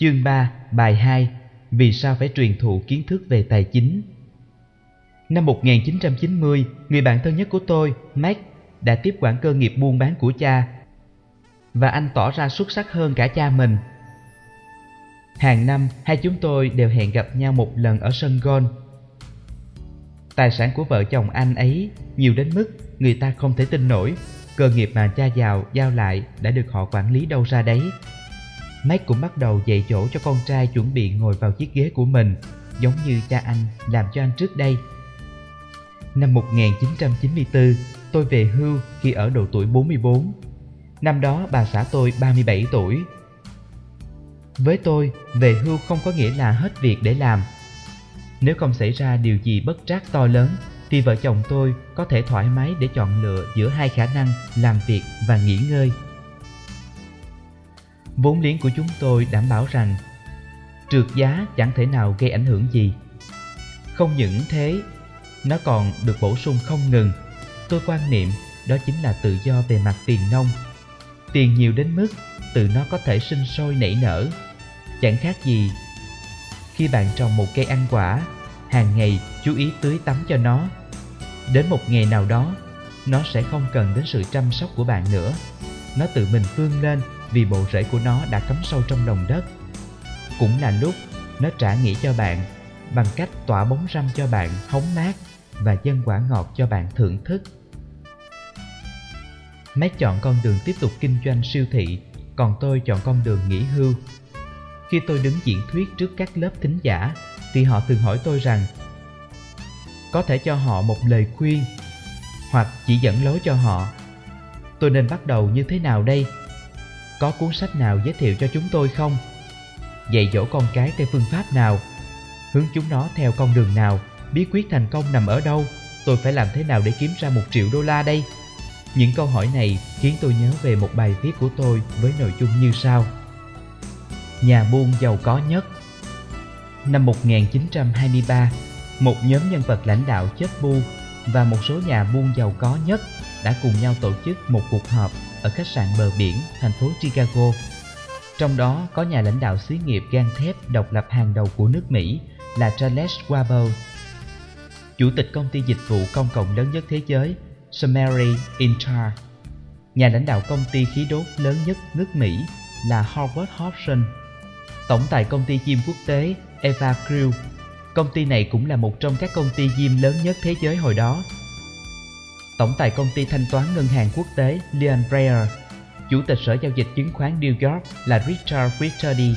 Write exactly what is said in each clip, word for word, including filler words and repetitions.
Chương ba, bài hai. Vì sao phải truyền thụ kiến thức về tài chính? Năm một nghìn chín trăm chín mươi, người bạn thân nhất của tôi, Mac, đã tiếp quản cơ nghiệp buôn bán của cha, và anh tỏ ra xuất sắc hơn cả cha mình. Hàng năm, hai chúng tôi đều hẹn gặp nhau một lần ở sân golf. Tài sản của vợ chồng anh ấy nhiều đến mức người ta không thể tin nổi. Cơ nghiệp mà cha giàu giao lại đã được họ quản lý đâu ra đấy. Mac cũng bắt đầu dạy dỗ cho con trai chuẩn bị ngồi vào chiếc ghế của mình, giống như cha anh làm cho anh trước đây. Năm một nghìn chín trăm chín mươi tư, tôi về hưu khi ở độ tuổi bốn mươi bốn. Năm đó bà xã tôi ba mươi bảy tuổi. Với tôi, về hưu không có nghĩa là hết việc để làm. Nếu không xảy ra điều gì bất trắc to lớn, thì vợ chồng tôi có thể thoải mái để chọn lựa giữa hai khả năng làm việc và nghỉ ngơi. Vốn liếng của chúng tôi đảm bảo rằng trượt giá chẳng thể nào gây ảnh hưởng gì. Không những thế, nó còn được bổ sung không ngừng. Tôi quan niệm đó chính là tự do về mặt tiền nong. Tiền nhiều đến mức tự nó có thể sinh sôi nảy nở. Chẳng khác gì khi bạn trồng một cây ăn quả, hàng ngày chú ý tưới tắm cho nó. Đến một ngày nào đó, nó sẽ không cần đến sự chăm sóc của bạn nữa. Nó tự mình vươn lên vì bộ rễ của nó đã cắm sâu trong lòng đất. Cũng là lúc nó trả nghĩa cho bạn bằng cách tỏa bóng râm cho bạn hóng mát và dâng quả ngọt cho bạn thưởng thức. Mac chọn con đường tiếp tục kinh doanh siêu thị, còn tôi chọn con đường nghỉ hưu. Khi tôi đứng diễn thuyết trước các lớp thính giả, thì họ thường hỏi tôi rằng có thể cho họ một lời khuyên hoặc chỉ dẫn lối cho họ. Tôi nên bắt đầu như thế nào đây? Có cuốn sách nào giới thiệu cho chúng tôi không? Dạy dỗ con cái theo phương pháp nào? Hướng chúng nó theo con đường nào? Bí quyết thành công nằm ở đâu? Tôi phải làm thế nào để kiếm ra một triệu đô la đây? Những câu hỏi này khiến tôi nhớ về một bài viết của tôi với nội dung như sau. Nhà buôn giàu có nhất. Năm một nghìn chín trăm hai mươi ba, một nhóm nhân vật lãnh đạo chết bu và một số nhà buôn giàu có nhất đã cùng nhau tổ chức một cuộc họp ở khách sạn bờ biển, thành phố Chicago. Trong đó có nhà lãnh đạo xí nghiệp gang thép độc lập hàng đầu của nước Mỹ là Charles Schwab, chủ tịch công ty dịch vụ công cộng lớn nhất thế giới Summary Inter, nhà lãnh đạo công ty khí đốt lớn nhất nước Mỹ là Howard Hobson, tổng tài công ty diêm quốc tế Eva Crew. Công ty này cũng là một trong các công ty diêm lớn nhất thế giới hồi đó. Tổng tài công ty thanh toán ngân hàng quốc tế Leon Breyer, chủ tịch sở giao dịch chứng khoán New York là Richard Whitty.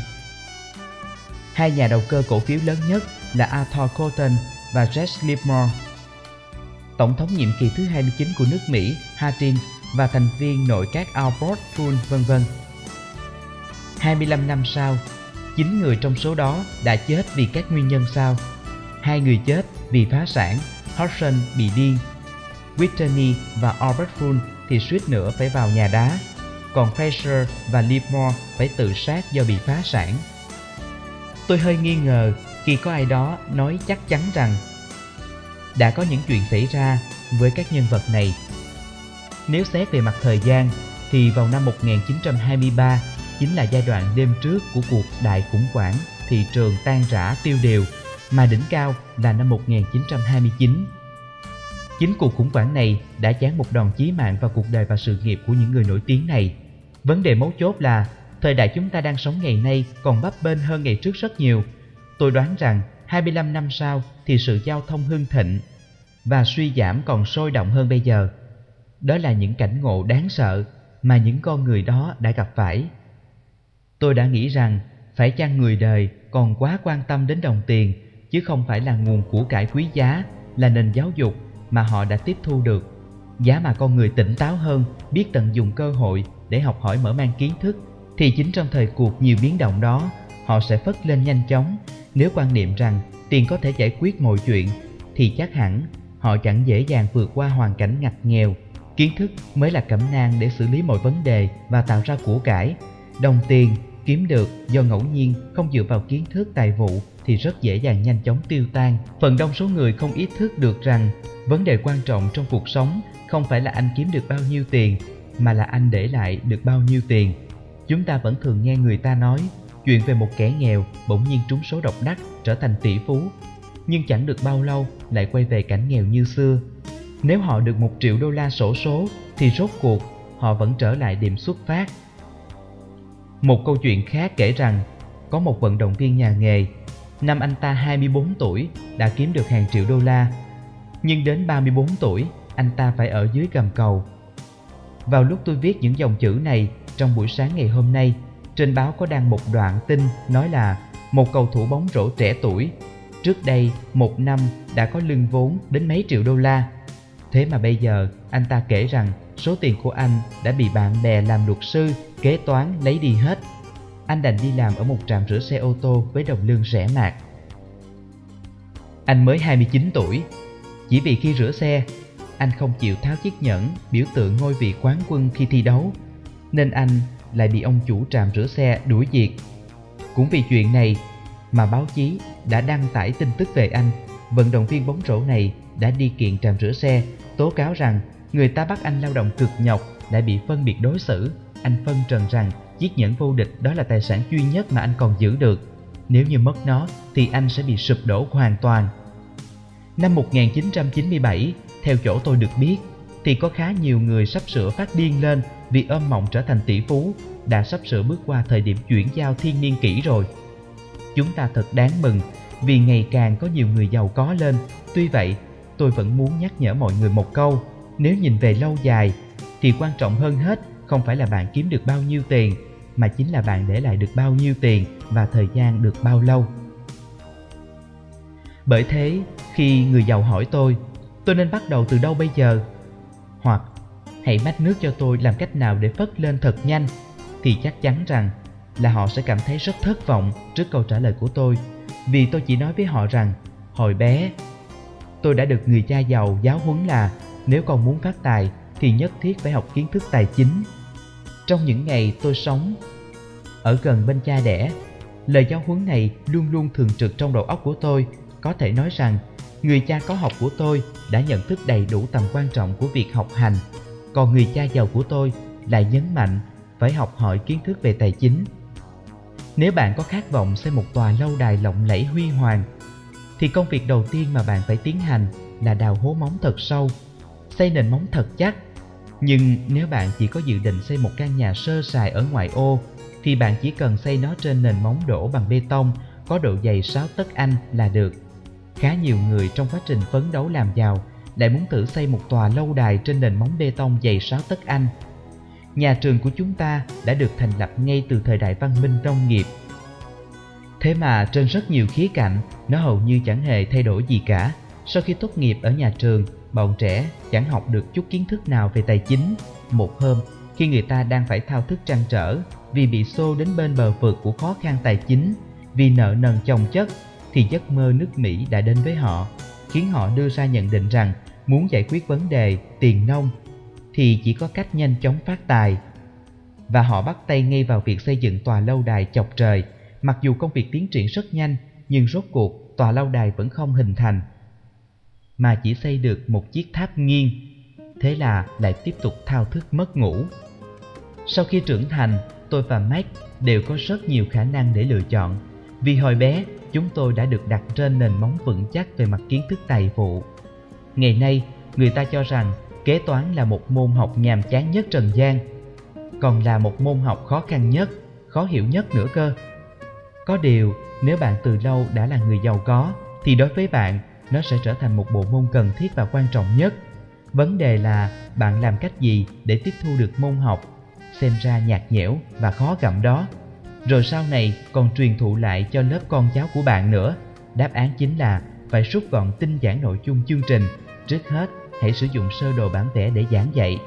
Hai nhà đầu cơ cổ phiếu lớn nhất là Arthur Colton và Jesse Livermore. Tổng thống nhiệm kỳ thứ hai mươi chín của nước Mỹ Hardin và thành viên nội các Albert Pool, vân vân. hai mươi lăm năm sau, chín người trong số đó đã chết vì các nguyên nhân sau. Hai người chết vì phá sản, Hudson bị điên. Whitney và Albert Pool thì suýt nữa phải vào nhà đá, còn Fraser và Livermore phải tự sát do bị phá sản. Tôi hơi nghi ngờ khi có ai đó nói chắc chắn rằng đã có những chuyện xảy ra với các nhân vật này. Nếu xét về mặt thời gian, thì vào năm một nghìn chín trăm hai mươi ba chính là giai đoạn đêm trước của cuộc đại khủng hoảng thị trường tan rã tiêu điều, mà đỉnh cao là năm một nghìn chín trăm hai mươi chín. Chính cuộc khủng hoảng này đã giáng một đòn chí mạng vào cuộc đời và sự nghiệp của những người nổi tiếng này. Vấn đề mấu chốt là thời đại chúng ta đang sống ngày nay còn bấp bênh hơn ngày trước rất nhiều. Tôi đoán rằng hai mươi lăm năm sau thì sự giao thông hưng thịnh và suy giảm còn sôi động hơn bây giờ. Đó là những cảnh ngộ đáng sợ mà những con người đó đã gặp phải. Tôi đã nghĩ rằng phải chăng người đời còn quá quan tâm đến đồng tiền, chứ không phải là nguồn của cải quý giá, là nền giáo dục mà họ đã tiếp thu được. Giá mà con người tỉnh táo hơn, biết tận dụng cơ hội để học hỏi mở mang kiến thức, thì chính trong thời cuộc nhiều biến động đó, họ sẽ phất lên nhanh chóng. Nếu quan niệm rằng tiền có thể giải quyết mọi chuyện, thì chắc hẳn họ chẳng dễ dàng vượt qua hoàn cảnh ngặt nghèo. Kiến thức mới là cẩm nang để xử lý mọi vấn đề và tạo ra của cải. Đồng tiền kiếm được do ngẫu nhiên, không dựa vào kiến thức tài vụ thì rất dễ dàng nhanh chóng tiêu tan. Phần đông số người không ý thức được rằng vấn đề quan trọng trong cuộc sống không phải là anh kiếm được bao nhiêu tiền, mà là anh để lại được bao nhiêu tiền. Chúng ta vẫn thường nghe người ta nói chuyện về một kẻ nghèo bỗng nhiên trúng số độc đắc trở thành tỷ phú, nhưng chẳng được bao lâu lại quay về cảnh nghèo như xưa. Nếu họ được một triệu đô la xổ số thì rốt cuộc họ vẫn trở lại điểm xuất phát. Một câu chuyện khác kể rằng có một vận động viên nhà nghề, năm anh ta hai mươi bốn tuổi đã kiếm được hàng triệu đô la, nhưng đến ba mươi bốn tuổi anh ta phải ở dưới gầm cầu. Vào lúc tôi viết những dòng chữ này trong buổi sáng ngày hôm nay, trên báo có đăng một đoạn tin nói là một cầu thủ bóng rổ trẻ tuổi trước đây một năm đã có lương vốn đến mấy triệu đô la. Thế mà bây giờ anh ta kể rằng số tiền của anh đã bị bạn bè làm luật sư, kế toán lấy đi hết. Anh đành đi làm ở một trạm rửa xe ô tô với đồng lương rẻ mạt. Anh mới hai mươi chín tuổi. Chỉ vì khi rửa xe, anh không chịu tháo chiếc nhẫn biểu tượng ngôi vị quán quân khi thi đấu, nên anh lại bị ông chủ trạm rửa xe đuổi việc. Cũng vì chuyện này mà báo chí đã đăng tải tin tức về anh. Vận động viên bóng rổ này đã đi kiện trạm rửa xe, tố cáo rằng người ta bắt anh lao động cực nhọc đã bị phân biệt đối xử. Anh phân trần rằng chiếc nhẫn vô địch đó là tài sản duy nhất mà anh còn giữ được. Nếu như mất nó thì anh sẽ bị sụp đổ hoàn toàn. Năm một nghìn chín trăm chín mươi bảy, theo chỗ tôi được biết, thì có khá nhiều người sắp sửa phát điên lên vì ôm mộng trở thành tỷ phú, đã sắp sửa bước qua thời điểm chuyển giao thiên niên kỷ rồi. Chúng ta thật đáng mừng vì ngày càng có nhiều người giàu có lên. Tuy vậy, tôi vẫn muốn nhắc nhở mọi người một câu: nếu nhìn về lâu dài thì quan trọng hơn hết không phải là bạn kiếm được bao nhiêu tiền, mà chính là bạn để lại được bao nhiêu tiền và thời gian được bao lâu. Bởi thế, khi người giàu hỏi tôi, tôi nên bắt đầu từ đâu bây giờ? Hoặc hãy mách nước cho tôi làm cách nào để phất lên thật nhanh, thì chắc chắn rằng là họ sẽ cảm thấy rất thất vọng trước câu trả lời của tôi. Vì tôi chỉ nói với họ rằng hồi bé tôi đã được người cha giàu giáo huấn là nếu con muốn phát tài thì nhất thiết phải học kiến thức tài chính. Trong những ngày tôi sống ở gần bên cha đẻ, lời giáo huấn này luôn luôn thường trực trong đầu óc của tôi. Có thể nói rằng người cha có học của tôi đã nhận thức đầy đủ tầm quan trọng của việc học hành, còn người cha giàu của tôi lại nhấn mạnh phải học hỏi kiến thức về tài chính. Nếu bạn có khát vọng xây một tòa lâu đài lộng lẫy huy hoàng, thì công việc đầu tiên mà bạn phải tiến hành là đào hố móng thật sâu, xây nền móng thật chắc. Nhưng nếu bạn chỉ có dự định xây một căn nhà sơ sài ở ngoại ô, thì bạn chỉ cần xây nó trên nền móng đổ bằng bê tông có độ dày sáu tấc Anh là được. Khá nhiều người trong quá trình phấn đấu làm giàu lại muốn thử xây một tòa lâu đài trên nền móng bê tông dày sáu tấc Anh. Nhà trường của chúng ta đã được thành lập ngay từ thời đại văn minh nông nghiệp. Thế mà trên rất nhiều khía cạnh, nó hầu như chẳng hề thay đổi gì cả. Sau khi tốt nghiệp ở nhà trường, bọn trẻ chẳng học được chút kiến thức nào về tài chính. Một hôm, khi người ta đang phải thao thức trăn trở vì bị xô đến bên bờ vực của khó khăn tài chính, vì nợ nần chồng chất, thì giấc mơ nước Mỹ đã đến với họ, khiến họ đưa ra nhận định rằng muốn giải quyết vấn đề tiền nông thì chỉ có cách nhanh chóng phát tài. Và họ bắt tay ngay vào việc xây dựng tòa lâu đài chọc trời. Mặc dù công việc tiến triển rất nhanh, nhưng rốt cuộc tòa lâu đài vẫn không hình thành, mà chỉ xây được một chiếc tháp nghiêng. Thế là lại tiếp tục thao thức mất ngủ. Sau khi trưởng thành, tôi và Mac đều có rất nhiều khả năng để lựa chọn. Vì hồi bé, chúng tôi đã được đặt trên nền móng vững chắc về mặt kiến thức tài vụ. Ngày nay, người ta cho rằng kế toán là một môn học nhàm chán nhất trần gian, còn là một môn học khó khăn nhất, khó hiểu nhất nữa cơ. Có điều, nếu bạn từ lâu đã là người giàu có, thì đối với bạn, nó sẽ trở thành một bộ môn cần thiết và quan trọng nhất. Vấn đề là bạn làm cách gì để tiếp thu được môn học xem ra nhạt nhẽo và khó gặm đó, rồi sau này còn truyền thụ lại cho lớp con cháu của bạn nữa. Đáp án chính là phải rút gọn tinh giản nội dung chương trình. Trước hết, hãy sử dụng sơ đồ bản vẽ để giảng dạy.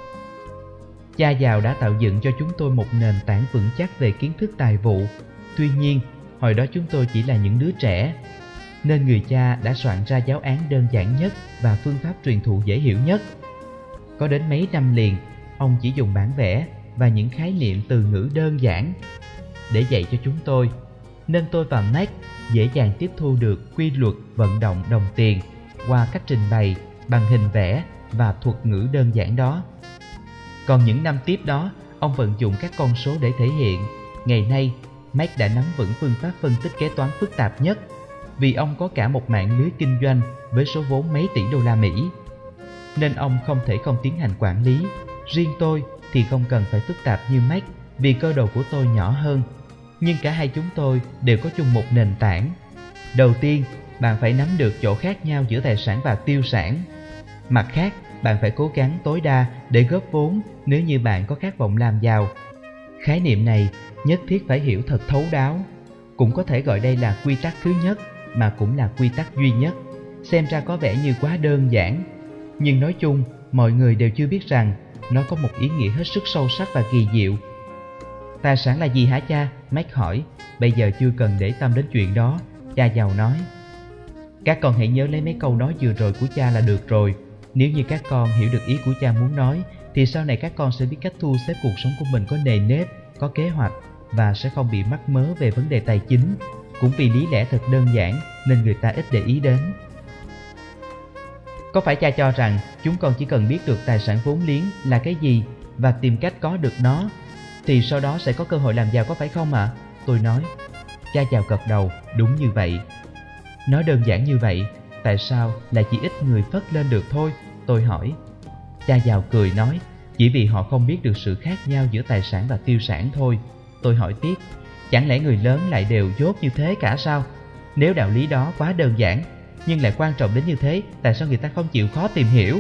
Cha giàu đã tạo dựng cho chúng tôi một nền tảng vững chắc về kiến thức tài vụ. Tuy nhiên, hồi đó chúng tôi chỉ là những đứa trẻ, nên người cha đã soạn ra giáo án đơn giản nhất và phương pháp truyền thụ dễ hiểu nhất. Có đến mấy năm liền, ông chỉ dùng bản vẽ và những khái niệm từ ngữ đơn giản để dạy cho chúng tôi, nên tôi và Mac dễ dàng tiếp thu được quy luật vận động đồng tiền qua cách trình bày bằng hình vẽ và thuật ngữ đơn giản đó. Còn những năm tiếp đó, ông vận dụng các con số để thể hiện. Ngày nay, Mark đã nắm vững phương pháp phân tích kế toán phức tạp nhất, vì ông có cả một mạng lưới kinh doanh với số vốn mấy tỷ đô la Mỹ. Nên ông không thể không tiến hành quản lý. Riêng tôi thì không cần phải phức tạp như Mark vì cơ đồ của tôi nhỏ hơn. Nhưng cả hai chúng tôi đều có chung một nền tảng. Đầu tiên, bạn phải nắm được chỗ khác nhau giữa tài sản và tiêu sản. Mặt khác, bạn phải cố gắng tối đa để góp vốn nếu như bạn có khát vọng làm giàu. Khái niệm này nhất thiết phải hiểu thật thấu đáo. Cũng có thể gọi đây là quy tắc thứ nhất, mà cũng là quy tắc duy nhất. Xem ra có vẻ như quá đơn giản, nhưng nói chung mọi người đều chưa biết rằng nó có một ý nghĩa hết sức sâu sắc và kỳ diệu. Tài sản là gì hả cha? Mark hỏi. Bây giờ chưa cần để tâm đến chuyện đó, cha giàu nói. Các con hãy nhớ lấy mấy câu nói vừa rồi của cha là được rồi. Nếu như các con hiểu được ý của cha muốn nói, thì sau này các con sẽ biết cách thu xếp cuộc sống của mình có nề nếp, có kế hoạch, và sẽ không bị mắc mớ về vấn đề tài chính. Cũng vì lý lẽ thật đơn giản nên người ta ít để ý đến. Có phải cha cho rằng chúng con chỉ cần biết được tài sản vốn liếng là cái gì và tìm cách có được nó, thì sau đó sẽ có cơ hội làm giàu, có phải không ạ? À? Tôi nói. Cha giàu gật đầu. Đúng như vậy. Nói đơn giản như vậy, tại sao lại chỉ ít người phất lên được thôi? Tôi hỏi. Cha giàu cười nói. Chỉ vì họ không biết được sự khác nhau giữa tài sản và tiêu sản thôi. Tôi hỏi tiếp. Chẳng lẽ người lớn lại đều dốt như thế cả sao? Nếu đạo lý đó quá đơn giản, nhưng lại quan trọng đến như thế, tại sao người ta không chịu khó tìm hiểu?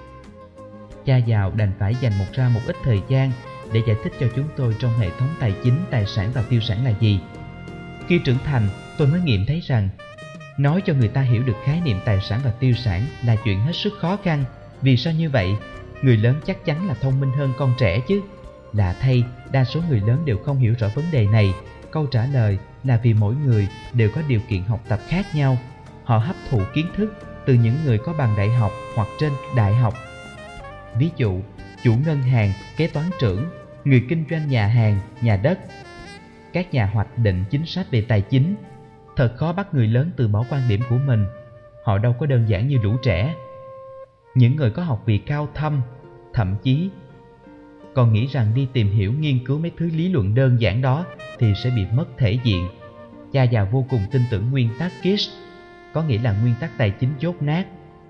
Cha giàu đành phải dành một ra một ít thời gian để giải thích cho chúng tôi trong hệ thống tài chính, tài sản và tiêu sản là gì. Khi trưởng thành, tôi mới nghiệm thấy rằng nói cho người ta hiểu được khái niệm tài sản và tiêu sản là chuyện hết sức khó khăn. Vì sao như vậy? Người lớn chắc chắn là thông minh hơn con trẻ chứ. Lạ thay, đa số người lớn đều không hiểu rõ vấn đề này. Câu trả lời là vì mỗi người đều có điều kiện học tập khác nhau. Họ hấp thụ kiến thức từ những người có bằng đại học hoặc trên đại học. Ví dụ, chủ ngân hàng, kế toán trưởng, người kinh doanh nhà hàng, nhà đất, các nhà hoạch định chính sách về tài chính. Thật khó bắt người lớn từ bỏ quan điểm của mình. Họ đâu có đơn giản như lũ trẻ. Những người có học vị cao thâm, thậm chí còn nghĩ rằng đi tìm hiểu nghiên cứu mấy thứ lý luận đơn giản đó thì sẽ bị mất thể diện. Cha già vô cùng tin tưởng nguyên tắc Kish, có nghĩa là nguyên tắc tài chính dốt nát.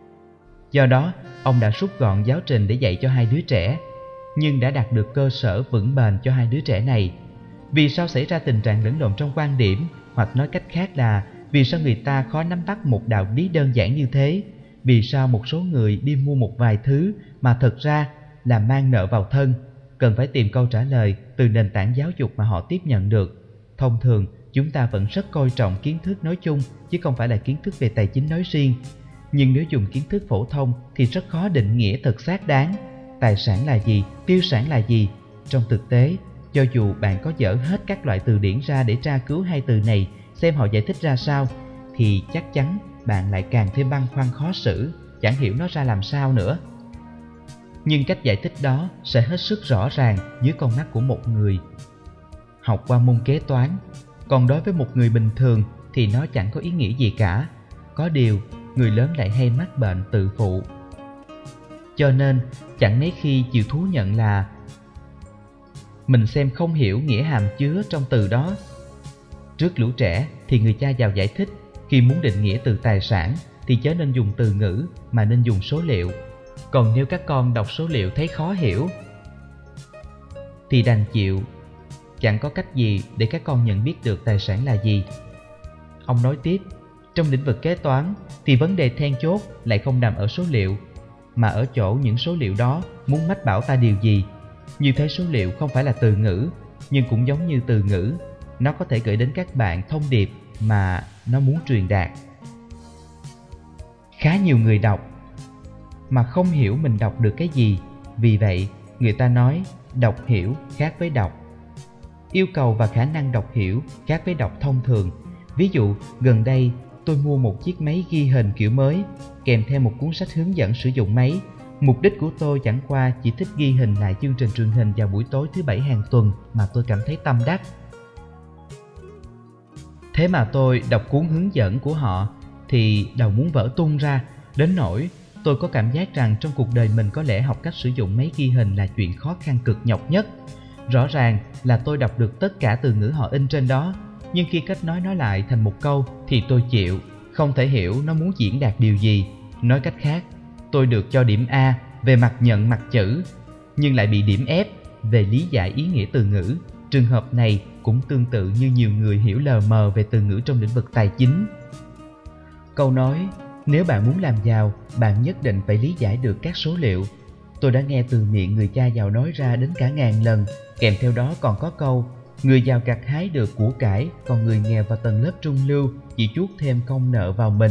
Do đó, ông đã rút gọn giáo trình để dạy cho hai đứa trẻ, nhưng đã đạt được cơ sở vững bền cho hai đứa trẻ này. Vì sao xảy ra tình trạng lẫn lộn trong quan điểm, hoặc nói cách khác là vì sao người ta khó nắm bắt một đạo lý đơn giản như thế? Vì sao một số người đi mua một vài thứ mà thật ra là mang nợ vào thân? Cần phải tìm câu trả lời từ nền tảng giáo dục mà họ tiếp nhận được. Thông thường, chúng ta vẫn rất coi trọng kiến thức nói chung, chứ không phải là kiến thức về tài chính nói riêng. Nhưng nếu dùng kiến thức phổ thông thì rất khó định nghĩa thật xác đáng. Tài sản là gì? Tiêu sản là gì? Trong thực tế, cho dù bạn có dở hết các loại từ điển ra để tra cứu hai từ này, xem họ giải thích ra sao, thì chắc chắn bạn lại càng thêm băn khoăn khó xử, chẳng hiểu nó ra làm sao nữa. Nhưng cách giải thích đó sẽ hết sức rõ ràng dưới con mắt của một người học qua môn kế toán. Còn đối với một người bình thường thì nó chẳng có ý nghĩa gì cả. Có điều, người lớn lại hay mắc bệnh tự phụ. Cho nên, chẳng mấy khi chịu thú nhận là mình xem không hiểu nghĩa hàm chứa trong từ đó. Trước lũ trẻ thì người cha giàu giải thích, khi muốn định nghĩa từ tài sản thì chớ nên dùng từ ngữ mà nên dùng số liệu. Còn nếu các con đọc số liệu thấy khó hiểu thì đành chịu, chẳng có cách gì để các con nhận biết được tài sản là gì. Ông nói tiếp, trong lĩnh vực kế toán thì vấn đề then chốt lại không nằm ở số liệu, mà ở chỗ những số liệu đó muốn mách bảo ta điều gì. Như thế số liệu không phải là từ ngữ, nhưng cũng giống như từ ngữ, nó có thể gửi đến các bạn thông điệp mà nó muốn truyền đạt. Khá nhiều người đọc mà không hiểu mình đọc được cái gì. Vì vậy, người ta nói đọc hiểu khác với đọc. Yêu cầu và khả năng đọc hiểu khác với đọc thông thường. Ví dụ, gần đây tôi mua một chiếc máy ghi hình kiểu mới, kèm theo một cuốn sách hướng dẫn sử dụng máy. Mục đích của tôi chẳng qua chỉ thích ghi hình lại chương trình truyền hình vào buổi tối thứ bảy hàng tuần mà tôi cảm thấy tâm đắc. Thế mà tôi đọc cuốn hướng dẫn của họ thì đầu muốn vỡ tung ra, đến nỗi tôi có cảm giác rằng trong cuộc đời mình có lẽ học cách sử dụng máy ghi hình là chuyện khó khăn cực nhọc nhất. Rõ ràng là tôi đọc được tất cả từ ngữ họ in trên đó, nhưng khi kết nối nó lại thành một câu thì tôi chịu, không thể hiểu nó muốn diễn đạt điều gì. Nói cách khác, tôi được cho điểm A về mặt nhận mặt chữ, nhưng lại bị điểm F về lý giải ý nghĩa từ ngữ. Trường hợp này cũng tương tự như nhiều người hiểu lờ mờ về từ ngữ trong lĩnh vực tài chính. Câu nói, nếu bạn muốn làm giàu, bạn nhất định phải lý giải được các số liệu. Tôi đã nghe từ miệng người cha giàu nói ra đến cả ngàn lần, kèm theo đó còn có câu, người giàu gặt hái được của cải, còn người nghèo và tầng lớp trung lưu chỉ chuốt thêm công nợ vào mình.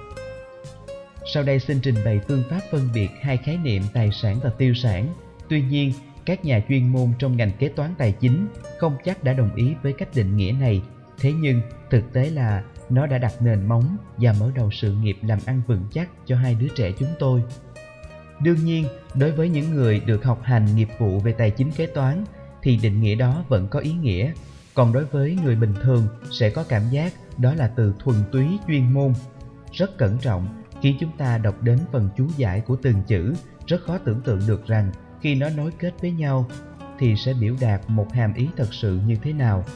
Sau đây xin trình bày phương pháp phân biệt hai khái niệm tài sản và tiêu sản. Tuy nhiên, các nhà chuyên môn trong ngành kế toán tài chính không chắc đã đồng ý với cách định nghĩa này. Thế nhưng, thực tế là nó đã đặt nền móng và mở đầu sự nghiệp làm ăn vững chắc cho hai đứa trẻ chúng tôi. Đương nhiên, đối với những người được học hành nghiệp vụ về tài chính kế toán thì định nghĩa đó vẫn có ý nghĩa. Còn đối với người bình thường sẽ có cảm giác đó là từ thuần túy chuyên môn. Rất cẩn trọng, khi chúng ta đọc đến phần chú giải của từng chữ, rất khó tưởng tượng được rằng khi nó nối kết với nhau thì sẽ biểu đạt một hàm ý thật sự như thế nào.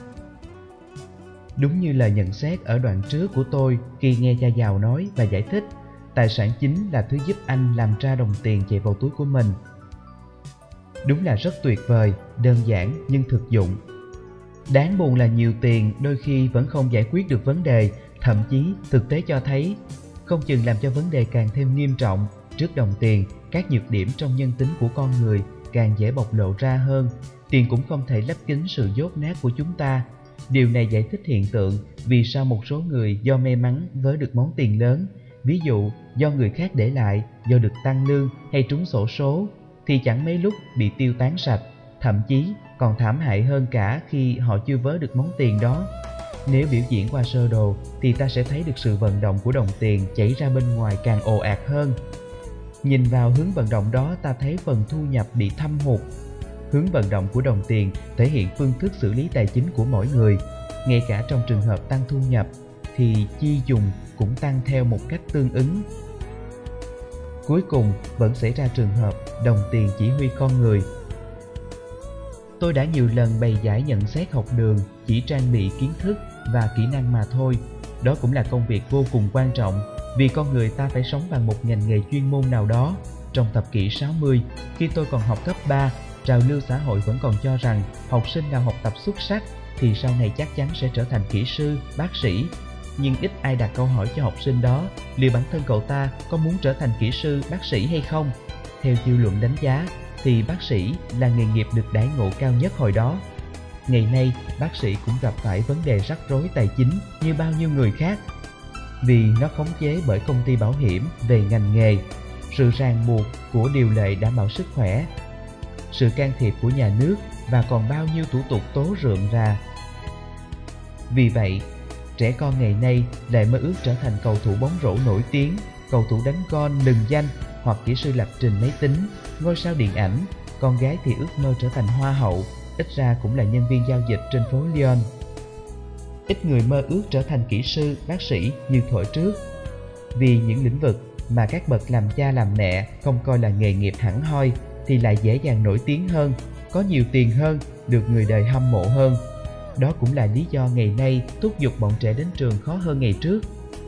Đúng như lời nhận xét ở đoạn trước của tôi khi nghe cha giàu nói và giải thích, tài sản chính là thứ giúp anh làm ra đồng tiền chạy vào túi của mình. Đúng là rất tuyệt vời, đơn giản nhưng thực dụng. Đáng buồn là nhiều tiền đôi khi vẫn không giải quyết được vấn đề, thậm chí thực tế cho thấy không chừng làm cho vấn đề càng thêm nghiêm trọng. Trước đồng tiền, các nhược điểm trong nhân tính của con người càng dễ bộc lộ ra hơn. Tiền cũng không thể lấp kín sự dốt nát của chúng ta. Điều này giải thích hiện tượng vì sao một số người do may mắn vớ được món tiền lớn, ví dụ do người khác để lại, do được tăng lương hay trúng xổ số, thì chẳng mấy lúc bị tiêu tán sạch, thậm chí còn thảm hại hơn cả khi họ chưa vớ được món tiền đó. Nếu biểu diễn qua sơ đồ thì ta sẽ thấy được sự vận động của đồng tiền chảy ra bên ngoài càng ồ ạt hơn. Nhìn vào hướng vận động đó, ta thấy phần thu nhập bị thâm hụt. Hướng vận động của đồng tiền thể hiện phương thức xử lý tài chính của mỗi người. Ngay cả trong trường hợp tăng thu nhập thì chi dùng cũng tăng theo một cách tương ứng. Cuối cùng vẫn xảy ra trường hợp đồng tiền chỉ huy con người. Tôi đã nhiều lần bày giải nhận xét học đường chỉ trang bị kiến thức và kỹ năng mà thôi. Đó cũng là công việc vô cùng quan trọng, vì con người ta phải sống bằng một ngành nghề chuyên môn nào đó. Trong thập kỷ sáu mươi, khi tôi còn học cấp ba, trào lưu xã hội vẫn còn cho rằng học sinh nào học tập xuất sắc thì sau này chắc chắn sẽ trở thành kỹ sư, bác sĩ. Nhưng ít ai đặt câu hỏi cho học sinh đó liệu bản thân cậu ta có muốn trở thành kỹ sư, bác sĩ hay không. Theo dư luận đánh giá thì bác sĩ là nghề nghiệp được đãi ngộ cao nhất hồi đó. Ngày nay, bác sĩ cũng gặp phải vấn đề rắc rối tài chính như bao nhiêu người khác, vì nó khống chế bởi công ty bảo hiểm về ngành nghề, sự ràng buộc của điều lệ đảm bảo sức khỏe, sự can thiệp của nhà nước và còn bao nhiêu thủ tục tố rườm rà. Vì vậy, trẻ con ngày nay lại mơ ước trở thành cầu thủ bóng rổ nổi tiếng, cầu thủ đánh gôn lừng danh hoặc kỹ sư lập trình máy tính, ngôi sao điện ảnh. Con gái thì ước mơ trở thành hoa hậu, ít ra cũng là nhân viên giao dịch trên phố Lyon. Ít người mơ ước trở thành kỹ sư, bác sĩ như thuở trước, vì những lĩnh vực mà các bậc làm cha làm mẹ không coi là nghề nghiệp hẳn hoi thì lại dễ dàng nổi tiếng hơn, có nhiều tiền hơn, được người đời hâm mộ hơn. Đó cũng là lý do ngày nay thúc giục bọn trẻ đến trường khó hơn ngày trước.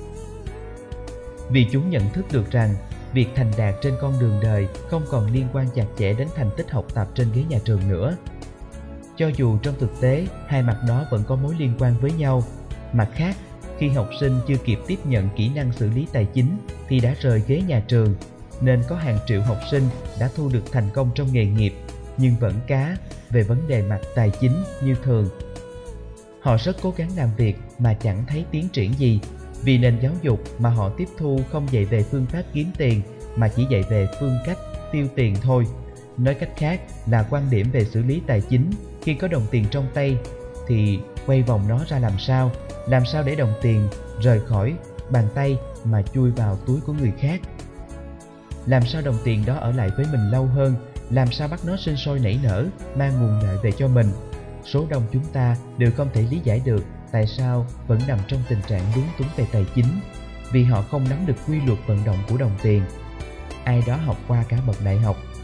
Vì chúng nhận thức được rằng việc thành đạt trên con đường đời không còn liên quan chặt chẽ đến thành tích học tập trên ghế nhà trường nữa. Cho dù trong thực tế hai mặt đó vẫn có mối liên quan với nhau. Mặt khác, khi học sinh chưa kịp tiếp nhận kỹ năng xử lý tài chính thì đã rời ghế nhà trường, nên có hàng triệu học sinh đã thu được thành công trong nghề nghiệp nhưng vẫn cá về vấn đề mặt tài chính như thường. Họ rất cố gắng làm việc mà chẳng thấy tiến triển gì, vì nền giáo dục mà họ tiếp thu không dạy về phương pháp kiếm tiền mà chỉ dạy về phương cách tiêu tiền thôi. Nói cách khác là quan điểm về xử lý tài chính, khi có đồng tiền trong tay thì quay vòng nó ra làm sao, làm sao để đồng tiền rời khỏi bàn tay mà chui vào túi của người khác. Làm sao đồng tiền đó ở lại với mình lâu hơn, làm sao bắt nó sinh sôi nảy nở, mang nguồn lợi về cho mình. Số đông chúng ta đều không thể lý giải được tại sao vẫn nằm trong tình trạng lúng túng về tài chính, vì họ không nắm được quy luật vận động của đồng tiền. Ai đó học qua cả bậc đại học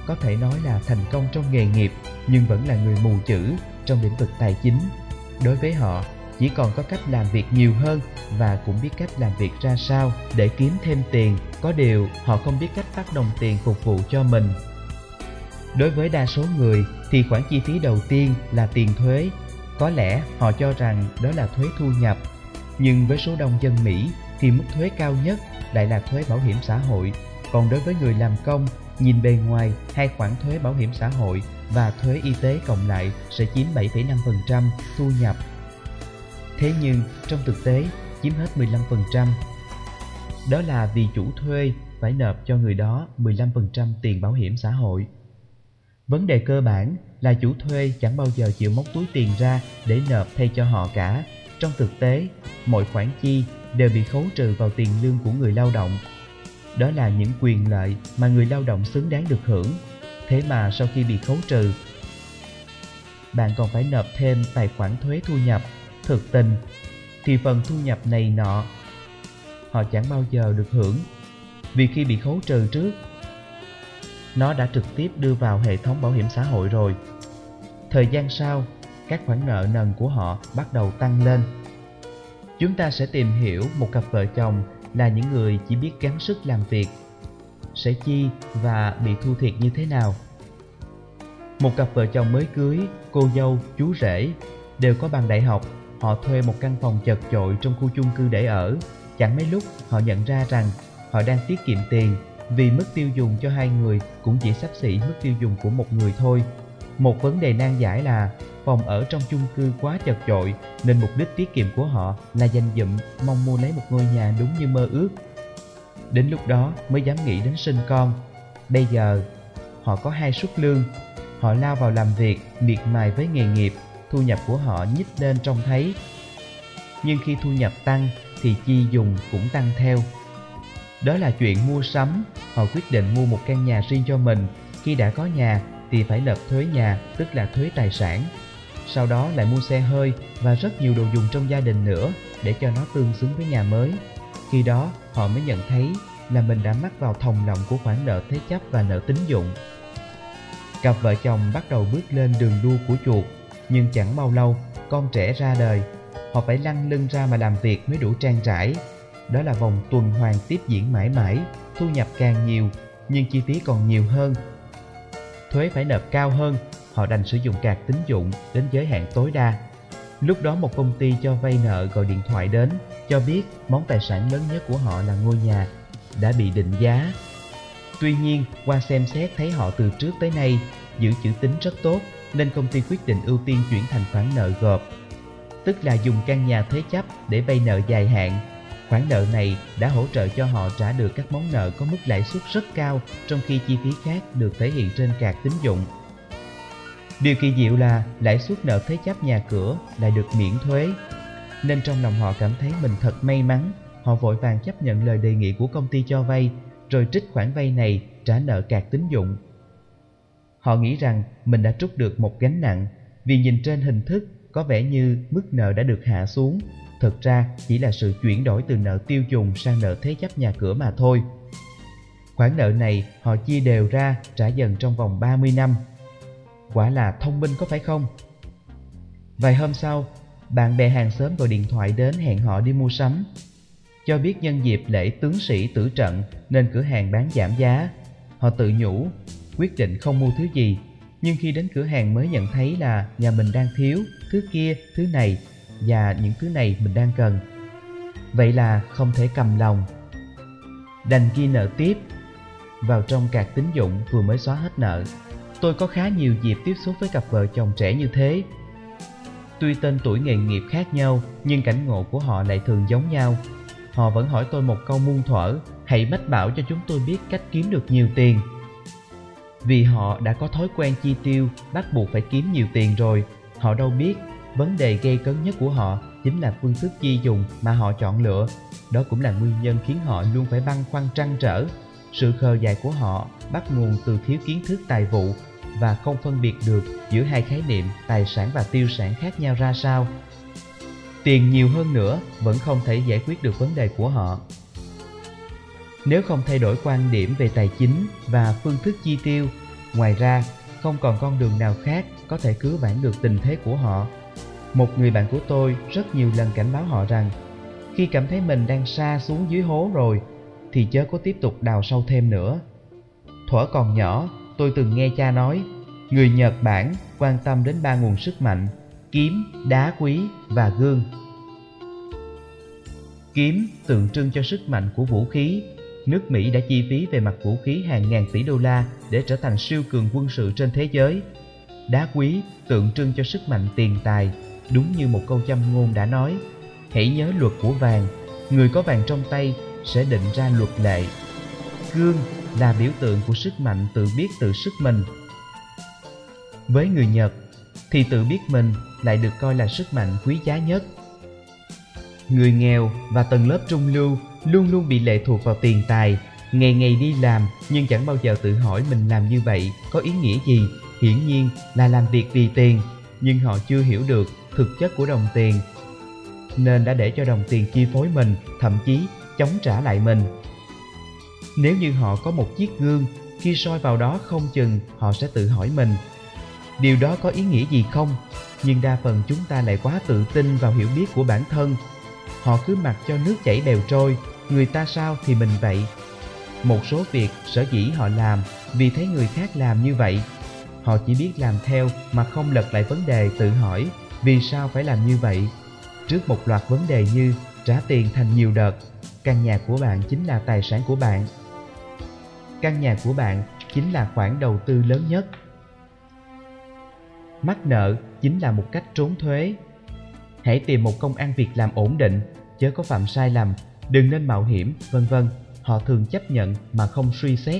có thể nói là thành công trong nghề nghiệp nhưng vẫn là người mù chữ trong lĩnh vực tài chính. Đối với họ, chỉ còn có cách làm việc nhiều hơn và cũng biết cách làm việc ra sao để kiếm thêm tiền, có điều họ không biết cách bắt đồng tiền phục vụ cho mình. Đối với đa số người thì khoản chi phí đầu tiên là tiền thuế. Có lẽ họ cho rằng đó là thuế thu nhập, nhưng với số đông dân Mỹ thì mức thuế cao nhất lại là thuế bảo hiểm xã hội. Còn đối với người làm công, nhìn bề ngoài, hai khoản thuế bảo hiểm xã hội và thuế y tế cộng lại sẽ chiếm bảy phẩy năm phần trăm thu nhập. Thế nhưng trong thực tế chiếm hết mười lăm phần trăm. Đó là vì chủ thuê phải nộp cho người đó mười lăm phần trăm tiền bảo hiểm xã hội. Vấn đề cơ bản là chủ thuê chẳng bao giờ chịu móc túi tiền ra để nộp thay cho họ cả. Trong thực tế, mọi khoản chi đều bị khấu trừ vào tiền lương của người lao động. Đó là những quyền lợi mà người lao động xứng đáng được hưởng. Thế mà sau khi bị khấu trừ, bạn còn phải nộp thêm tài khoản thuế thu nhập. Thực tình thì phần thu nhập này nọ họ chẳng bao giờ được hưởng, vì khi bị khấu trừ trước, nó đã trực tiếp đưa vào hệ thống bảo hiểm xã hội rồi. Thời gian sau, các khoản nợ nần của họ bắt đầu tăng lên. Chúng ta sẽ tìm hiểu một cặp vợ chồng là những người chỉ biết gắng sức làm việc sẽ chi và bị thua thiệt như thế nào. Một cặp vợ chồng mới cưới, cô dâu, chú rể đều có bằng đại học. Họ thuê một căn phòng chật chội trong khu chung cư để ở. Chẳng mấy lúc họ nhận ra rằng họ đang tiết kiệm tiền, vì mức tiêu dùng cho hai người cũng chỉ xấp xỉ mức tiêu dùng của một người thôi. Một vấn đề nan giải là phòng ở trong chung cư quá chật chội, nên mục đích tiết kiệm của họ là dành dụm mong mua lấy một ngôi nhà đúng như mơ ước. Đến lúc đó mới dám nghĩ đến sinh con. Bây giờ họ có hai suất lương. Họ lao vào làm việc miệt mài với nghề nghiệp, thu nhập của họ nhích lên trông thấy. Nhưng khi thu nhập tăng thì chi dùng cũng tăng theo. Đó là chuyện mua sắm. Họ quyết định mua một căn nhà riêng cho mình. Khi đã có nhà thì phải nộp thuế nhà, tức là thuế tài sản. Sau đó lại mua xe hơi và rất nhiều đồ dùng trong gia đình nữa để cho nó tương xứng với nhà mới. Khi đó họ mới nhận thấy là mình đã mắc vào thòng lọng của khoản nợ thế chấp và nợ tín dụng. Cặp vợ chồng bắt đầu bước lên đường đua của chuột, nhưng chẳng bao lâu con trẻ ra đời. Họ phải lăn lưng ra mà làm việc mới đủ trang trải. Đó là vòng tuần hoàn tiếp diễn mãi mãi. Thu nhập càng nhiều nhưng chi phí còn nhiều hơn. Thuế phải nộp cao hơn. Họ đành sử dụng card tín dụng đến giới hạn tối đa. Lúc đó một công ty cho vay nợ gọi điện thoại đến, cho biết món tài sản lớn nhất của họ là ngôi nhà đã bị định giá. Tuy nhiên, qua xem xét thấy họ từ trước tới nay giữ chữ tín rất tốt, nên công ty quyết định ưu tiên chuyển thành khoản nợ gộp, tức là dùng căn nhà thế chấp để vay nợ dài hạn. Khoản nợ này đã hỗ trợ cho họ trả được các món nợ có mức lãi suất rất cao, trong khi chi phí khác được thể hiện trên card tín dụng. Điều kỳ diệu là lãi suất nợ thế chấp nhà cửa lại được miễn thuế, nên trong lòng họ cảm thấy mình thật may mắn. Họ vội vàng chấp nhận lời đề nghị của công ty cho vay, rồi trích khoản vay này trả nợ card tín dụng. Họ nghĩ rằng mình đã trút được một gánh nặng, vì nhìn trên hình thức có vẻ như mức nợ đã được hạ xuống. Thực ra chỉ là sự chuyển đổi từ nợ tiêu dùng sang nợ thế chấp nhà cửa mà thôi. Khoản nợ này họ chia đều ra trả dần trong vòng ba mươi năm. Quả là thông minh có phải không? Vài hôm sau, bạn bè hàng xóm gọi điện thoại đến hẹn họ đi mua sắm, cho biết nhân dịp lễ tướng sĩ tử trận nên cửa hàng bán giảm giá. Họ tự nhủ, quyết định không mua thứ gì, nhưng khi đến cửa hàng mới nhận thấy là nhà mình đang thiếu thứ kia, thứ này, và những thứ này mình đang cần. Vậy là không thể cầm lòng, đành ghi nợ tiếp vào trong card tín dụng vừa mới xóa hết nợ. Tôi có khá nhiều dịp tiếp xúc với cặp vợ chồng trẻ như thế. Tuy tên tuổi nghề nghiệp khác nhau, nhưng cảnh ngộ của họ lại thường giống nhau. Họ vẫn hỏi tôi một câu muôn thuở: hãy mách bảo cho chúng tôi biết cách kiếm được nhiều tiền. Vì họ đã có thói quen chi tiêu, bắt buộc phải kiếm nhiều tiền rồi. Họ đâu biết vấn đề gây cấn nhất của họ chính là phương thức chi dùng mà họ chọn lựa. Đó cũng là nguyên nhân khiến họ luôn phải băn khoăn trăn trở. Sự khờ dại của họ bắt nguồn từ thiếu kiến thức tài vụ và không phân biệt được giữa hai khái niệm tài sản và tiêu sản khác nhau ra sao. Tiền nhiều hơn nữa vẫn không thể giải quyết được vấn đề của họ. Nếu không thay đổi quan điểm về tài chính và phương thức chi tiêu, Ngoài ra, không còn con đường nào khác có thể cứu vãn được tình thế của họ. Một người bạn của tôi rất nhiều lần cảnh báo họ rằng khi cảm thấy mình đang sa xuống dưới hố rồi thì chớ có tiếp tục đào sâu thêm nữa. Thuở còn nhỏ, tôi từng nghe cha nói người Nhật Bản quan tâm đến ba nguồn sức mạnh: kiếm, đá quý và gương. Kiếm tượng trưng cho sức mạnh của vũ khí. Nước Mỹ đã chi phí về mặt vũ khí hàng ngàn tỷ đô la để trở thành siêu cường quân sự trên thế giới. Đá quý tượng trưng cho sức mạnh tiền tài. Đúng như một câu châm ngôn đã nói, hãy nhớ luật của vàng, người có vàng trong tay sẽ định ra luật lệ. Gương là biểu tượng của sức mạnh tự biết tự sức mình. Với người Nhật thì tự biết mình lại được coi là sức mạnh quý giá nhất. Người nghèo và tầng lớp trung lưu luôn luôn bị lệ thuộc vào tiền tài, ngày ngày đi làm nhưng chẳng bao giờ tự hỏi mình làm như vậy có ý nghĩa gì. Hiển nhiên là làm việc vì tiền, nhưng họ chưa hiểu được thực chất của đồng tiền, nên đã để cho đồng tiền chi phối mình, thậm chí chống trả lại mình. Nếu như họ có một chiếc gương, khi soi vào đó không chừng họ sẽ tự hỏi mình, điều đó có ý nghĩa gì không? Nhưng đa phần chúng ta lại quá tự tin vào hiểu biết của bản thân. Họ cứ mặc cho nước chảy bèo trôi, người ta sao thì mình vậy. Một số việc sở dĩ họ làm vì thấy người khác làm như vậy. Họ chỉ biết làm theo mà không lật lại vấn đề tự hỏi vì sao phải làm như vậy. Trước một loạt vấn đề như trả tiền thành nhiều đợt, căn nhà của bạn chính là tài sản của bạn. Căn nhà của bạn chính là khoản đầu tư lớn nhất. Mắc nợ chính là một cách trốn thuế. Hãy tìm một công ăn việc làm ổn định, chớ có phạm sai lầm, đừng nên mạo hiểm, vân vân. Họ thường chấp nhận mà không suy xét.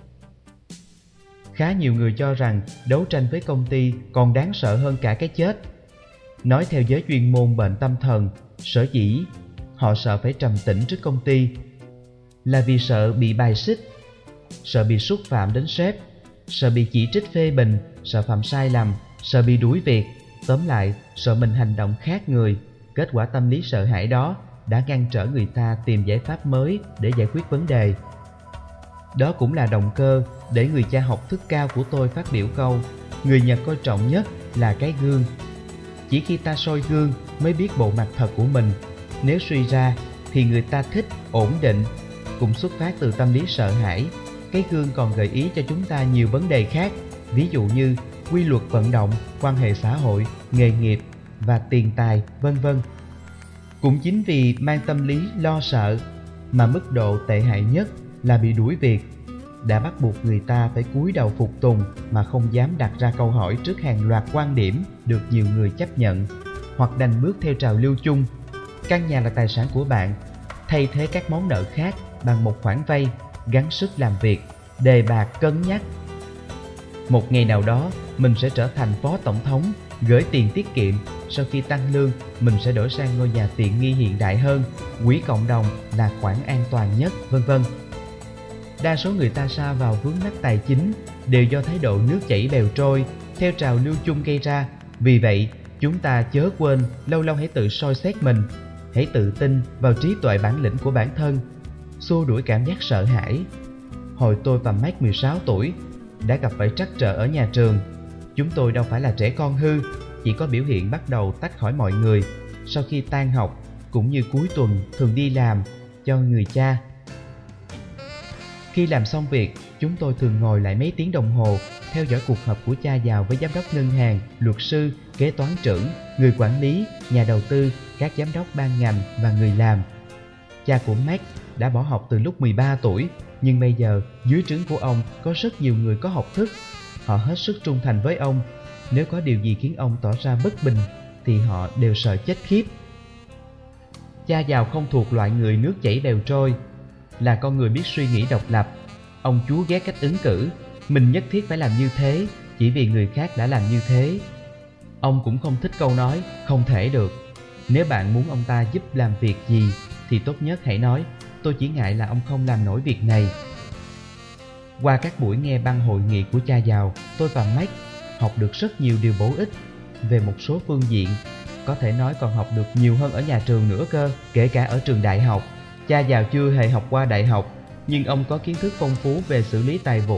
Khá nhiều người cho rằng đấu tranh với công ty còn đáng sợ hơn cả cái chết. Nói theo giới chuyên môn bệnh tâm thần, sở dĩ họ sợ phải trầm tĩnh trước công ty là vì sợ bị bài xích, sợ bị xúc phạm đến sếp, sợ bị chỉ trích phê bình, sợ phạm sai lầm, sợ bị đuổi việc. Tóm lại, sợ mình hành động khác người. Kết quả tâm lý sợ hãi đó đã ngăn trở người ta tìm giải pháp mới để giải quyết vấn đề. Đó cũng là động cơ để người cha học thức cao của tôi phát biểu câu người Nhật coi trọng nhất là cái gương. Chỉ khi ta soi gương mới biết bộ mặt thật của mình. Nếu suy ra thì người ta thích ổn định, cũng xuất phát từ tâm lý sợ hãi. Cái gương còn gợi ý cho chúng ta nhiều vấn đề khác, ví dụ như quy luật vận động, quan hệ xã hội, nghề nghiệp và tiền tài, vân vân. Cũng chính vì mang tâm lý lo sợ mà mức độ tệ hại nhất là bị đuổi việc đã bắt buộc người ta phải cúi đầu phục tùng mà không dám đặt ra câu hỏi trước hàng loạt quan điểm được nhiều người chấp nhận, hoặc đành bước theo trào lưu chung. Căn nhà là tài sản của bạn, thay thế các món nợ khác bằng một khoản vay, gắng sức làm việc, đề bạt cân nhắc. Một ngày nào đó mình sẽ trở thành phó tổng thống, gửi tiền tiết kiệm, sau khi tăng lương mình sẽ đổi sang ngôi nhà tiện nghi hiện đại hơn, quỹ cộng đồng là khoản an toàn nhất, vân vân. Đa số người ta sa vào vướng mắc tài chính đều do thái độ nước chảy bèo trôi, theo trào lưu chung gây ra. Vì vậy, chúng ta chớ quên lâu lâu hãy tự soi xét mình, hãy tự tin vào trí tuệ bản lĩnh của bản thân, xua đuổi cảm giác sợ hãi. Hồi tôi và Max mười sáu tuổi đã gặp phải trắc trở ở nhà trường. Chúng tôi đâu phải là trẻ con hư, chỉ có biểu hiện bắt đầu tách khỏi mọi người sau khi tan học, cũng như cuối tuần thường đi làm cho người cha. Khi làm xong việc, chúng tôi thường ngồi lại mấy tiếng đồng hồ theo dõi cuộc họp của cha giàu với giám đốc ngân hàng, luật sư, kế toán trưởng, người quản lý, nhà đầu tư, các giám đốc ban ngành và người làm. Cha của Max đã bỏ học từ lúc mười ba tuổi, nhưng bây giờ dưới trướng của ông có rất nhiều người có học thức. Họ hết sức trung thành với ông. Nếu có điều gì khiến ông tỏ ra bất bình thì họ đều sợ chết khiếp. Cha giàu không thuộc loại người nước chảy bèo trôi, là con người biết suy nghĩ độc lập. Ông chúa ghét cách ứng xử, mình nhất thiết phải làm như thế chỉ vì người khác đã làm như thế. Ông cũng không thích câu nói không thể được. Nếu bạn muốn ông ta giúp làm việc gì thì tốt nhất hãy nói tôi chỉ ngại là ông không làm nổi việc này. Qua các buổi nghe băng hội nghị của cha giàu, tôi và Max học được rất nhiều điều bổ ích về một số phương diện, có thể nói còn học được nhiều hơn ở nhà trường nữa cơ, kể cả ở trường đại học. Cha giàu chưa hề học qua đại học, nhưng ông có kiến thức phong phú về xử lý tài vụ,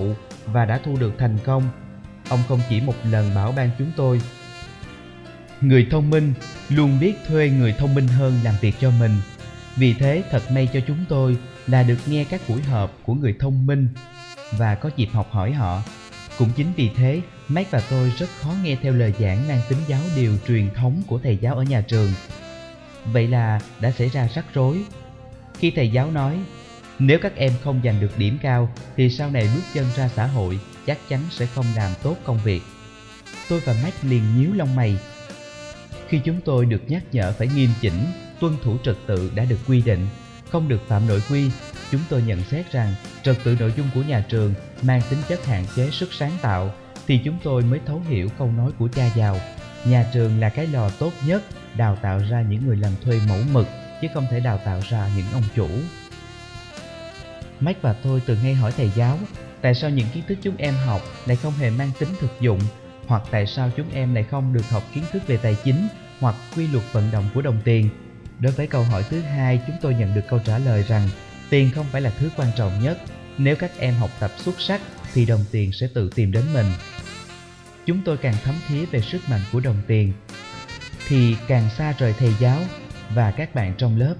và đã thu được thành công. Ông không chỉ một lần bảo ban chúng tôi: người thông minh luôn biết thuê người thông minh hơn làm việc cho mình. Vì thế thật may cho chúng tôi là được nghe các buổi họp của người thông minh và có dịp học hỏi họ. Cũng chính vì thế, Mike và tôi rất khó nghe theo lời giảng mang tính giáo điều truyền thống của thầy giáo ở nhà trường. Vậy là đã xảy ra rắc rối. Khi thầy giáo nói, nếu các em không giành được điểm cao thì sau này bước chân ra xã hội chắc chắn sẽ không làm tốt công việc. Tôi và Mike liền nhíu lông mày. Khi chúng tôi được nhắc nhở phải nghiêm chỉnh, tuân thủ trật tự đã được quy định, không được phạm nội quy, chúng tôi nhận xét rằng trật tự nội dung của nhà trường mang tính chất hạn chế sức sáng tạo, thì chúng tôi mới thấu hiểu câu nói của cha giàu: nhà trường là cái lò tốt nhất đào tạo ra những người làm thuê mẫu mực, chứ không thể đào tạo ra những ông chủ. Mike và tôi từng hay hỏi thầy giáo tại sao những kiến thức chúng em học lại không hề mang tính thực dụng, hoặc tại sao chúng em lại không được học kiến thức về tài chính hoặc quy luật vận động của đồng tiền. Đối với câu hỏi thứ hai, chúng tôi nhận được câu trả lời rằng tiền không phải là thứ quan trọng nhất. Nếu các em học tập xuất sắc thì đồng tiền sẽ tự tìm đến mình. Chúng tôi càng thấm thía về sức mạnh của đồng tiền thì càng xa rời thầy giáo và các bạn trong lớp.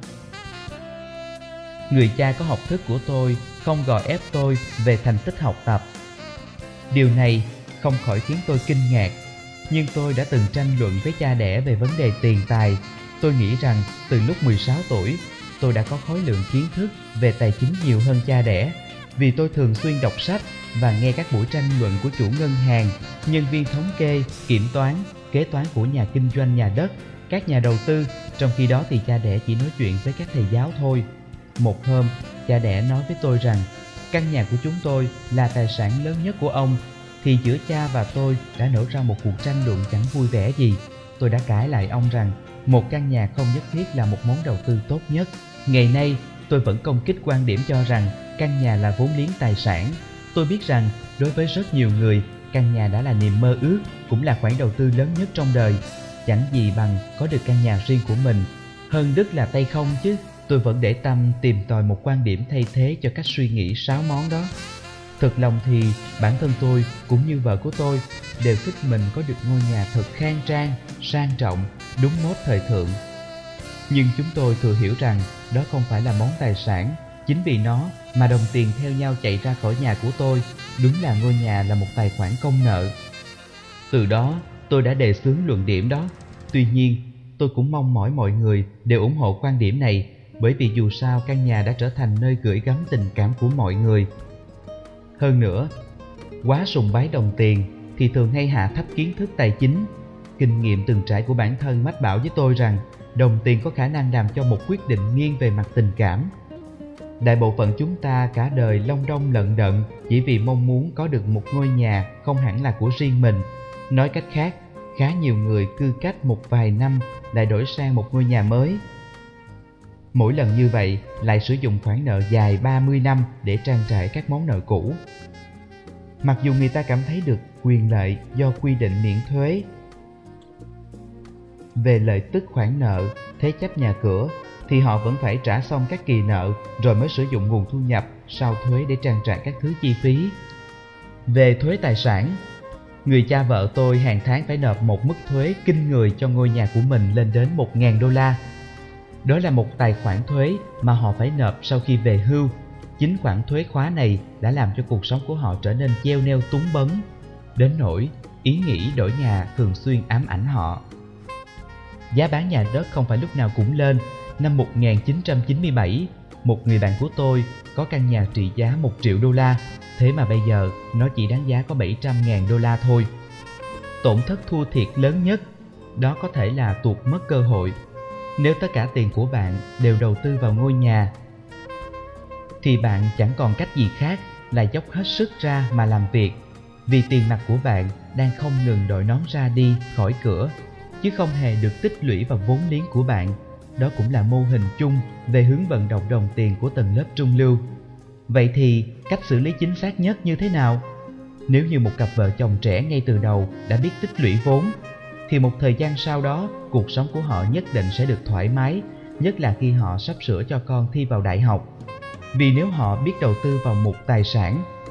Người cha có học thức của tôi không gò ép tôi về thành tích học tập. Điều này không khỏi khiến tôi kinh ngạc, nhưng tôi đã từng tranh luận với cha đẻ về vấn đề tiền tài. Tôi nghĩ rằng từ lúc mười sáu tuổi, tôi đã có khối lượng kiến thức về tài chính nhiều hơn cha đẻ, vì tôi thường xuyên đọc sách và nghe các buổi tranh luận của chủ ngân hàng, nhân viên thống kê, kiểm toán, kế toán của nhà kinh doanh nhà đất, các nhà đầu tư. Trong khi đó thì cha đẻ chỉ nói chuyện với các thầy giáo thôi. Một hôm, cha đẻ nói với tôi rằng căn nhà của chúng tôi là tài sản lớn nhất của ông, thì giữa cha và tôi đã nổ ra một cuộc tranh luận chẳng vui vẻ gì. Tôi đã cãi lại ông rằng một căn nhà không nhất thiết là một món đầu tư tốt nhất. Ngày nay, tôi vẫn công kích quan điểm cho rằng căn nhà là vốn liếng tài sản. Tôi biết rằng đối với rất nhiều người, căn nhà đã là niềm mơ ước, cũng là khoản đầu tư lớn nhất trong đời. Chẳng gì bằng có được căn nhà riêng của mình. Hơn đứt là tay không chứ. Tôi vẫn để tâm tìm tòi một quan điểm thay thế cho cách suy nghĩ sáu món đó. Thực lòng thì bản thân tôi cũng như vợ của tôi đều thích mình có được ngôi nhà thật khang trang, sang trọng, đúng mốt thời thượng. Nhưng chúng tôi thừa hiểu rằng đó không phải là món tài sản. Chính vì nó mà đồng tiền theo nhau chạy ra khỏi nhà của tôi. Đúng là ngôi nhà là một tài khoản công nợ. Từ đó tôi đã đề xướng luận điểm đó. Tuy nhiên tôi cũng mong mỏi mọi người đều ủng hộ quan điểm này, bởi vì dù sao căn nhà đã trở thành nơi gửi gắm tình cảm của mọi người. Hơn nữa, quá sùng bái đồng tiền thì thường hay hạ thấp kiến thức tài chính. Kinh nghiệm từng trải của bản thân mách bảo với tôi rằng đồng tiền có khả năng làm cho một quyết định nghiêng về mặt tình cảm. Đại bộ phận chúng ta cả đời long đong lận đận chỉ vì mong muốn có được một ngôi nhà không hẳn là của riêng mình. Nói cách khác, khá nhiều người cư cách một vài năm lại đổi sang một ngôi nhà mới. Mỗi lần như vậy lại sử dụng khoản nợ dài ba mươi năm để trang trải các món nợ cũ. Mặc dù người ta cảm thấy được quyền lợi do quy định miễn thuế về lợi tức khoản nợ, thế chấp nhà cửa, thì họ vẫn phải trả xong các kỳ nợ rồi mới sử dụng nguồn thu nhập sau thuế để trang trải các thứ chi phí. Về thuế tài sản, người cha vợ tôi hàng tháng phải nộp một mức thuế kinh người cho ngôi nhà của mình lên đến một nghìn đô la. Đó là một tài khoản thuế mà họ phải nộp sau khi về hưu. Chính khoản thuế khóa này đã làm cho cuộc sống của họ trở nên treo neo túng bấn, đến nỗi ý nghĩ đổi nhà thường xuyên ám ảnh họ. Giá bán nhà đất không phải lúc nào cũng lên. Năm một nghìn chín trăm chín mươi bảy, một người bạn của tôi có căn nhà trị giá một triệu đô la, thế mà bây giờ nó chỉ đáng giá có bảy trăm ngàn đô la thôi. Tổn thất thua thiệt lớn nhất đó có thể là tuột mất cơ hội. Nếu tất cả tiền của bạn đều đầu tư vào ngôi nhà thì bạn chẳng còn cách gì khác là dốc hết sức ra mà làm việc, vì tiền mặt của bạn đang không ngừng đội nón ra đi khỏi cửa, chứ không hề được tích lũy vào vốn liếng của bạn. Đó cũng là mô hình chung về hướng vận động đồng tiền của tầng lớp trung lưu. Vậy thì cách xử lý chính xác nhất như thế nào? Nếu như một cặp vợ chồng trẻ ngay từ đầu đã biết tích lũy vốn, thì một thời gian sau đó cuộc sống của họ nhất định sẽ được thoải mái, nhất là khi họ sắp sửa cho con thi vào đại học. Vì nếu họ biết đầu tư vào một tài sản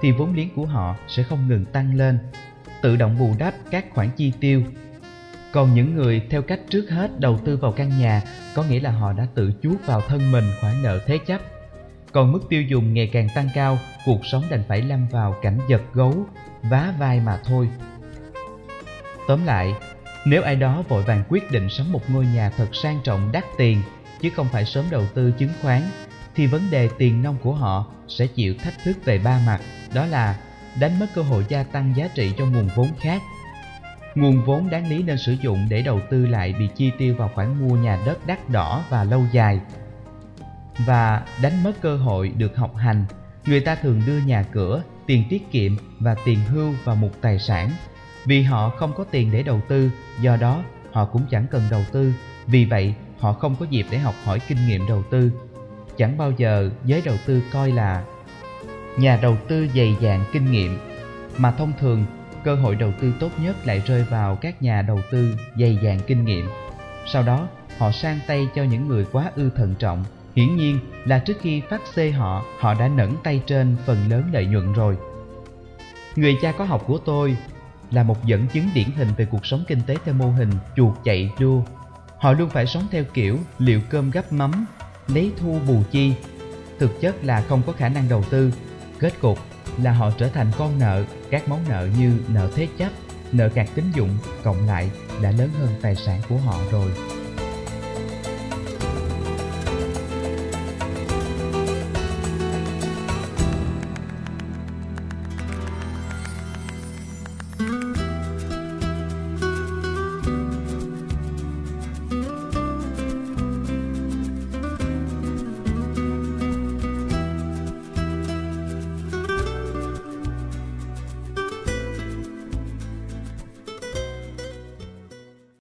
thì vốn liếng của họ sẽ không ngừng tăng lên, tự động bù đắp các khoản chi tiêu. Còn những người theo cách trước hết đầu tư vào căn nhà có nghĩa là họ đã tự chuốc vào thân mình khoản nợ thế chấp. Còn mức tiêu dùng ngày càng tăng cao, cuộc sống đành phải lâm vào cảnh giật gấu, vá vai mà thôi. Tóm lại, nếu ai đó vội vàng quyết định sắm một ngôi nhà thật sang trọng đắt tiền, chứ không phải sớm đầu tư chứng khoán, thì vấn đề tiền nong của họ sẽ chịu thách thức về ba mặt, đó là đánh mất cơ hội gia tăng giá trị cho nguồn vốn khác. Nguồn vốn đáng lý nên sử dụng để đầu tư lại bị chi tiêu vào khoản mua nhà đất đắt đỏ và lâu dài. Và đánh mất cơ hội được học hành, người ta thường đưa nhà cửa, tiền tiết kiệm và tiền hưu vào một tài sản. Vì họ không có tiền để đầu tư, do đó họ cũng chẳng cần đầu tư, vì vậy họ không có dịp để học hỏi kinh nghiệm đầu tư. Chẳng bao giờ giới đầu tư coi là nhà đầu tư dày dạn kinh nghiệm, mà thông thường cơ hội đầu tư tốt nhất lại rơi vào các nhà đầu tư dày dạn kinh nghiệm. Sau đó họ sang tay cho những người quá ư thận trọng. Hiển nhiên là trước khi phát xê họ, họ đã nẫng tay trên phần lớn lợi nhuận rồi. Người cha có học của tôi là một dẫn chứng điển hình về cuộc sống kinh tế theo mô hình chuột chạy đua. Họ luôn phải sống theo kiểu liệu cơm gắp mắm, lấy thu bù chi. Thực chất là không có khả năng đầu tư. Kết cục là họ trở thành con nợ. Các món nợ như nợ thế chấp, nợ cạc tín dụng cộng lại đã lớn hơn tài sản của họ rồi.